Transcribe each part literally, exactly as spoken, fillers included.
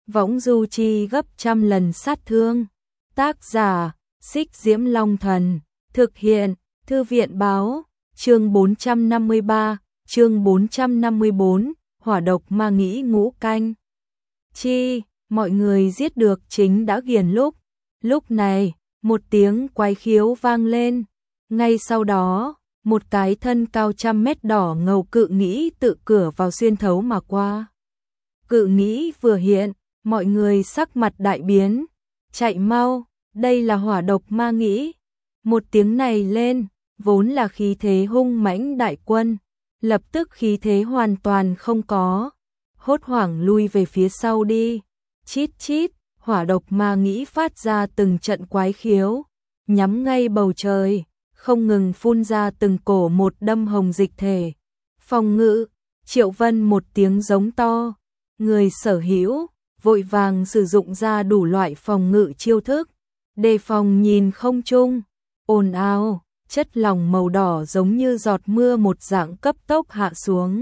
võng du chi gấp trăm lần sát thương. Tác giả, Xích Diễm Long Thần, thực hiện, Thư viện báo, chương bốn trăm năm mươi ba, chương bốn trăm năm mươi bốn, hỏa độc ma nghĩ ngũ canh. Chi, mọi người giết được chính đã ghiền lúc. Lúc này, một tiếng quái khiếu vang lên. Ngay sau đó, một cái thân cao trăm mét đỏ ngầu cự nghĩ tự cửa vào xuyên thấu mà qua. Cự nghĩ vừa hiện, mọi người sắc mặt đại biến. Chạy mau, đây là hỏa độc ma nghĩ. Một tiếng này lên, vốn là khí thế hung mãnh đại quân, lập tức khí thế hoàn toàn không có. Hốt hoảng lui về phía sau đi. Chít chít, hỏa độc ma nghĩ phát ra từng trận quái khiếu, nhắm ngay bầu trời, không ngừng phun ra từng cổ một đâm hồng dịch thể. Phòng ngự, Triệu Vân một tiếng giống to, người sở hữu vội vàng sử dụng ra đủ loại phòng ngự chiêu thức, đề phòng nhìn không trung, ồn ào, chất lỏng màu đỏ giống như giọt mưa một dạng cấp tốc hạ xuống.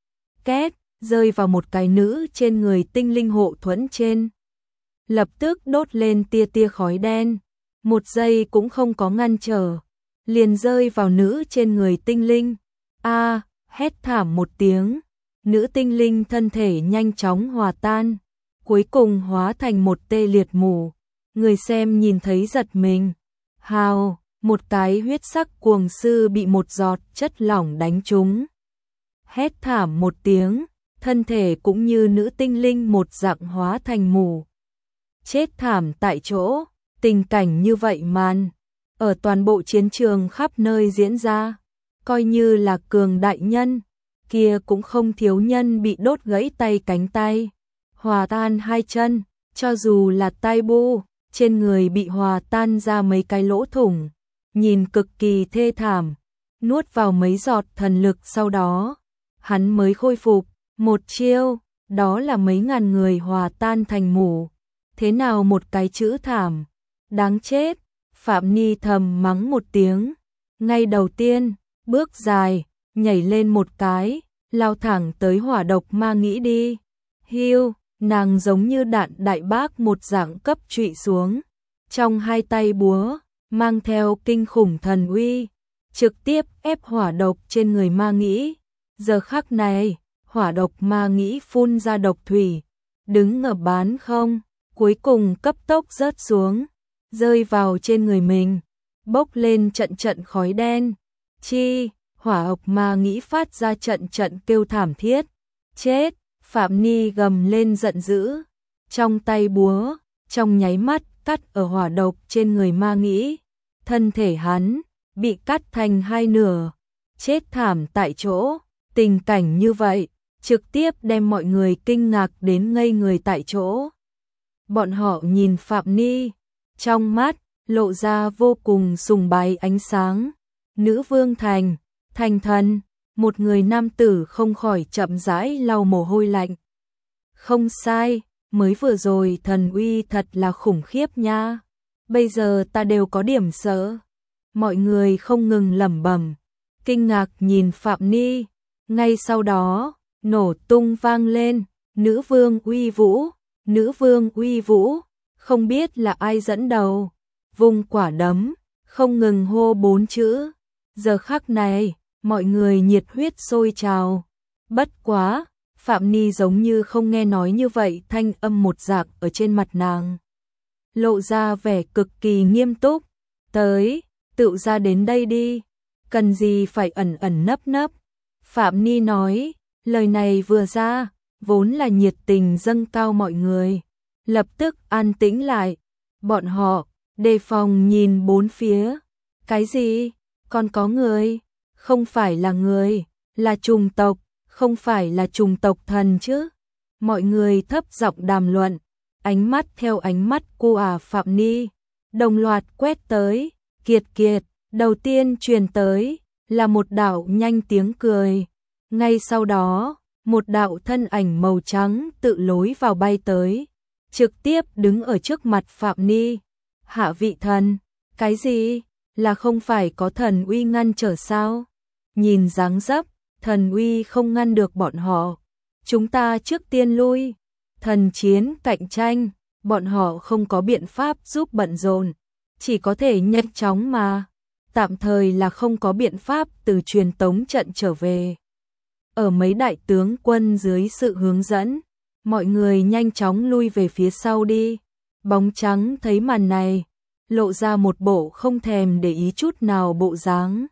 Két, rơi vào một cái nữ trên người tinh linh hộ thuẫn trên. Lập tức đốt lên tia tia khói đen, một giây cũng không có ngăn trở, liền rơi vào nữ trên người tinh linh. A, hét thảm một tiếng, nữ tinh linh thân thể nhanh chóng hòa tan, cuối cùng hóa thành một tê liệt mù. Người xem nhìn thấy giật mình. Hào, một cái huyết sắc cuồng sư bị một giọt chất lỏng đánh trúng. Hét thảm một tiếng, thân thể cũng như nữ tinh linh một dạng hóa thành mù. Chết thảm tại chỗ, tình cảnh như vậy màn ở toàn bộ chiến trường khắp nơi diễn ra, coi như là cường đại nhân, kia cũng không thiếu nhân bị đốt gãy tay cánh tay, hòa tan hai chân, cho dù là tai bu, trên người bị hòa tan ra mấy cái lỗ thủng, nhìn cực kỳ thê thảm. Nuốt vào mấy giọt thần lực sau đó, hắn mới khôi phục, một chiêu, đó là mấy ngàn người hòa tan thành mù. Thế nào một cái chữ thảm, đáng chết. Phạm Ni thầm mắng một tiếng, ngay đầu tiên, bước dài, nhảy lên một cái, lao thẳng tới hỏa độc ma nghĩ đi. Hiu, nàng giống như đạn đại bác một dạng cấp trụy xuống, trong hai tay búa, mang theo kinh khủng thần uy, trực tiếp ép hỏa độc trên người ma nghĩ. Giờ khắc này, hỏa độc ma nghĩ phun ra độc thủy, đứng ở bán không, cuối cùng cấp tốc rớt xuống, rơi vào trên người mình, bốc lên trận trận khói đen. Chi, hỏa độc ma nghĩ phát ra trận trận kêu thảm thiết. Chết, Phạm Ni gầm lên giận dữ, trong tay búa, trong nháy mắt cắt ở hỏa độc trên người ma nghĩ. Thân thể hắn bị cắt thành hai nửa, chết thảm tại chỗ. Tình cảnh như vậy, trực tiếp đem mọi người kinh ngạc đến ngây người tại chỗ. Bọn họ nhìn Phạm Ni, trong mắt lộ ra vô cùng sùng bái ánh sáng. Nữ vương thành, thành thần, một người nam tử không khỏi chậm rãi lau mồ hôi lạnh. Không sai, mới vừa rồi thần uy thật là khủng khiếp nha. Bây giờ ta đều có điểm sợ. Mọi người không ngừng lẩm bẩm, kinh ngạc nhìn Phạm Ni. Ngay sau đó, nổ tung vang lên, nữ vương uy vũ, nữ vương uy vũ, không biết là ai dẫn đầu, vung quả đấm, không ngừng hô bốn chữ. Giờ khắc này, mọi người nhiệt huyết sôi trào. Bất quá, Phạm Ni giống như không nghe nói như vậy, thanh âm một dạng ở trên mặt nàng lộ ra vẻ cực kỳ nghiêm túc. Tới, tự ra đến đây đi, cần gì phải ẩn ẩn nấp nấp. Phạm Ni nói, lời này vừa ra, vốn là nhiệt tình dâng cao mọi người, lập tức an tĩnh lại. Bọn họ đề phòng nhìn bốn phía. Cái gì? Còn có người? Không phải là người, là trùng tộc, không phải là trùng tộc thần chứ? Mọi người thấp giọng đàm luận, ánh mắt theo ánh mắt của Phạm Ni, đồng loạt quét tới. Kiệt kiệt, đầu tiên truyền tới là một đạo nhanh tiếng cười. Ngay sau đó, một đạo thân ảnh màu trắng tự lối vào bay tới, trực tiếp đứng ở trước mặt Phạm Ni. Hạ vị thần, cái gì? Là không phải có thần uy ngăn trở sao? Nhìn dáng dấp, thần uy không ngăn được bọn họ. Chúng ta trước tiên lui. thần chiến cạnh tranh, bọn họ không có biện pháp giúp bận rộn, chỉ có thể nhanh chóng mà, tạm thời là không có biện pháp từ truyền tống trận trở về. Ở mấy đại tướng quân dưới sự hướng dẫn, mọi người nhanh chóng lui về phía sau đi. Bóng trắng thấy màn này, lộ ra một bộ không thèm để ý chút nào bộ dáng.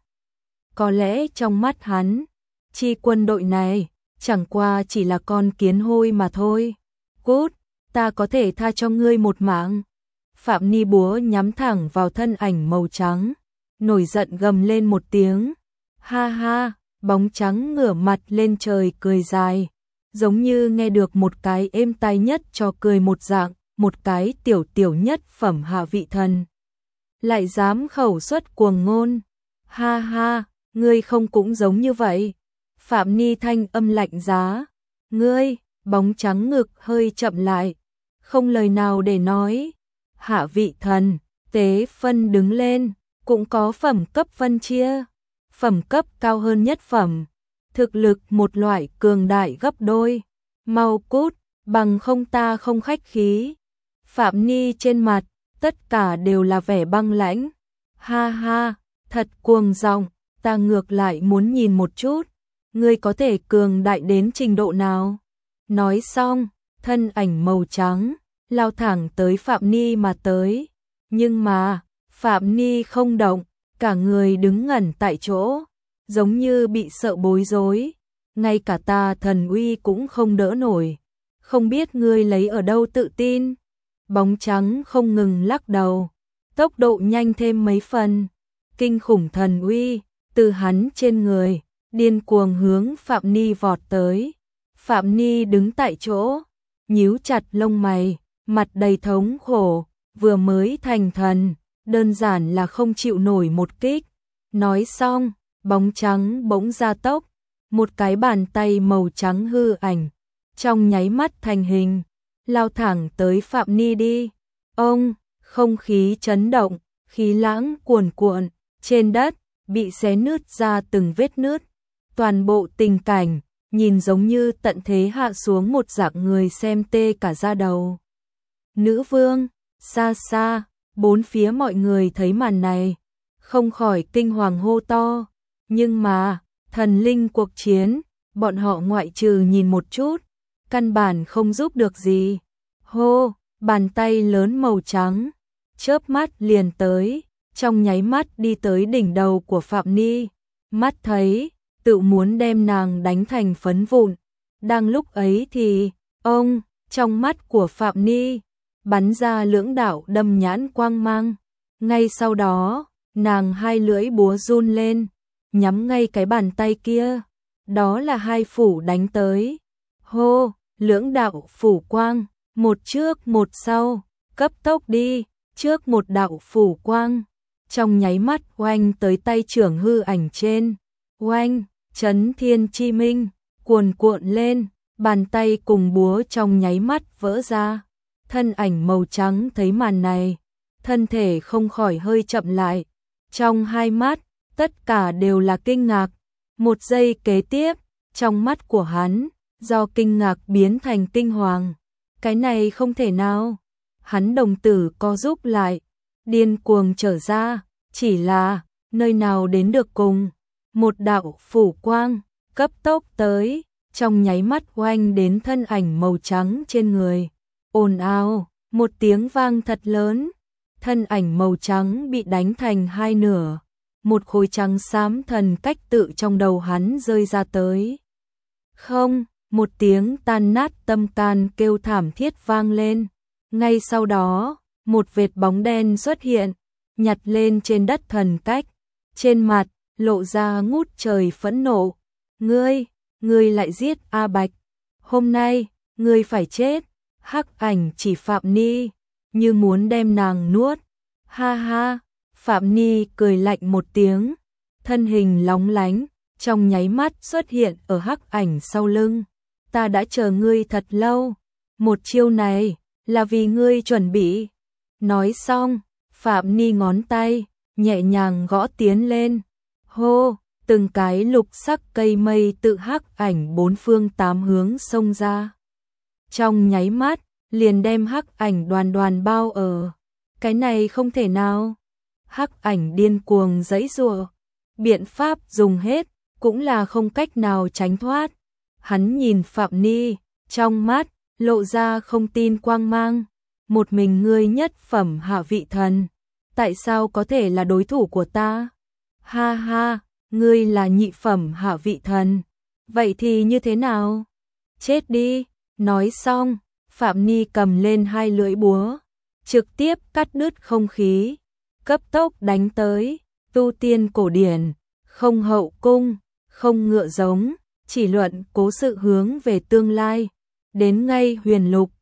Có lẽ trong mắt hắn, chi quân đội này chẳng qua chỉ là con kiến hôi mà thôi. Cút, ta có thể tha cho ngươi một mạng. Phạm Ni búa nhắm thẳng vào thân ảnh màu trắng, nổi giận gầm lên một tiếng. Ha ha, bóng trắng ngửa mặt lên trời cười dài, giống như nghe được một cái êm tai nhất cho cười một dạng, một cái tiểu tiểu nhất phẩm hạ vị thần. Lại dám khẩu xuất cuồng ngôn. Ha ha, ngươi không cũng giống như vậy. Phạm Ni thanh âm lạnh giá. Ngươi, bóng trắng ngực hơi chậm lại, không lời nào để nói. Hạ vị thần, tế phân đứng lên, cũng có phẩm cấp phân chia. Phẩm cấp cao hơn nhất phẩm, thực lực một loại cường đại gấp đôi. Mau cút, bằng không ta không khách khí. Phạm Ni trên mặt, tất cả đều là vẻ băng lãnh. Ha ha, thật cuồng giọng, ta ngược lại muốn nhìn một chút, ngươi có thể cường đại đến trình độ nào. Nói xong, thân ảnh màu trắng, lao thẳng tới Phạm Ni mà tới. Nhưng mà, Phạm Ni không động, cả người đứng ngẩn tại chỗ, giống như bị sợ bối rối. Ngay cả ta thần uy cũng không đỡ nổi. Không biết ngươi lấy ở đâu tự tin. Bóng trắng không ngừng lắc đầu, tốc độ nhanh thêm mấy phần. Kinh khủng thần uy, từ hắn trên người, điên cuồng hướng Phạm Ni vọt tới. Phạm Ni đứng tại chỗ, nhíu chặt lông mày, mặt đầy thống khổ, vừa mới thành thần, đơn giản là không chịu nổi một kích. Nói xong, bóng trắng bỗng ra tốc, một cái bàn tay màu trắng hư ảnh, trong nháy mắt thành hình, lao thẳng tới Phạm Ni đi. Ông, không khí chấn động, khí lãng cuồn cuộn, trên đất, bị xé nứt ra từng vết nứt. Toàn bộ tình cảnh, nhìn giống như tận thế hạ xuống một dạng người xem tê cả da đầu. Nữ vương, xa xa, bốn phía mọi người thấy màn này, không khỏi kinh hoàng hô to. Nhưng mà, thần linh cuộc chiến, bọn họ ngoại trừ nhìn một chút, căn bản không giúp được gì. Hô, bàn tay lớn màu trắng, chớp mắt liền tới, trong nháy mắt đi tới đỉnh đầu của Phạm Ni. Mắt thấy, tự muốn đem nàng đánh thành phấn vụn. Đang lúc ấy thì, ông, trong mắt của Phạm Ni, bắn ra lưỡng đạo đâm nhãn quang mang. Ngay sau đó, nàng hai lưỡi búa run lên, nhắm ngay cái bàn tay kia. Đó là hai phủ đánh tới. Hô, lưỡng đạo phủ quang, một trước một sau, cấp tốc đi, trước một đạo phủ quang. Trong nháy mắt oanh tới tay trưởng hư ảnh trên. Oanh, chấn thiên chi minh, cuồn cuộn lên, bàn tay cùng búa trong nháy mắt vỡ ra. Thân ảnh màu trắng thấy màn này, thân thể không khỏi hơi chậm lại. Trong hai mắt, tất cả đều là kinh ngạc. Một giây kế tiếp, trong mắt của hắn, do kinh ngạc biến thành kinh hoàng. Cái này không thể nào. Hắn đồng tử co rúm lại, điên cuồng trở ra, chỉ là, nơi nào đến được cùng. Một đạo phủ quang, cấp tốc tới, trong nháy mắt oanh đến thân ảnh màu trắng trên người. Ồn ào, một tiếng vang thật lớn, thân ảnh màu trắng bị đánh thành hai nửa. Một khối trắng xám thần cách tự trong đầu hắn rơi ra tới. Không, một tiếng tan nát tâm can kêu thảm thiết vang lên. Ngay sau đó, một vệt bóng đen xuất hiện, nhặt lên trên đất thần cách. Trên mặt, lộ ra ngút trời phẫn nộ. Ngươi, ngươi lại giết A Bạch. Hôm nay, ngươi phải chết. Hắc ảnh chỉ Phạm Ni, như muốn đem nàng nuốt. Ha ha, Phạm Ni cười lạnh một tiếng, thân hình lóng lánh, trong nháy mắt xuất hiện ở hắc ảnh sau lưng. Ta đã chờ ngươi thật lâu, một chiêu này là vì ngươi chuẩn bị. Nói xong, Phạm Ni ngón tay nhẹ nhàng gõ tiến lên. Hô, từng cái lục sắc cây mây tự hắc ảnh bốn phương tám hướng xông ra. trong nháy mắt, liền đem Hắc Ảnh đoàn đoàn bao ở. Cái này không thể nào. Hắc Ảnh điên cuồng giãy giụa, biện pháp dùng hết, cũng là không cách nào tránh thoát. Hắn nhìn Phạm Ni, trong mắt lộ ra không tin quang mang. Một mình ngươi nhất phẩm hạ vị thần, tại sao có thể là đối thủ của ta? Ha ha, ngươi là nhị phẩm hạ vị thần, vậy thì như thế nào? Chết đi. Nói xong, Phạm Ni cầm lên hai lưỡi búa, trực tiếp cắt đứt không khí, cấp tốc đánh tới. Tu tiên cổ điển, không hậu cung, không ngựa giống, chỉ luận cố sự hướng về tương lai. Đến ngay huyền lục,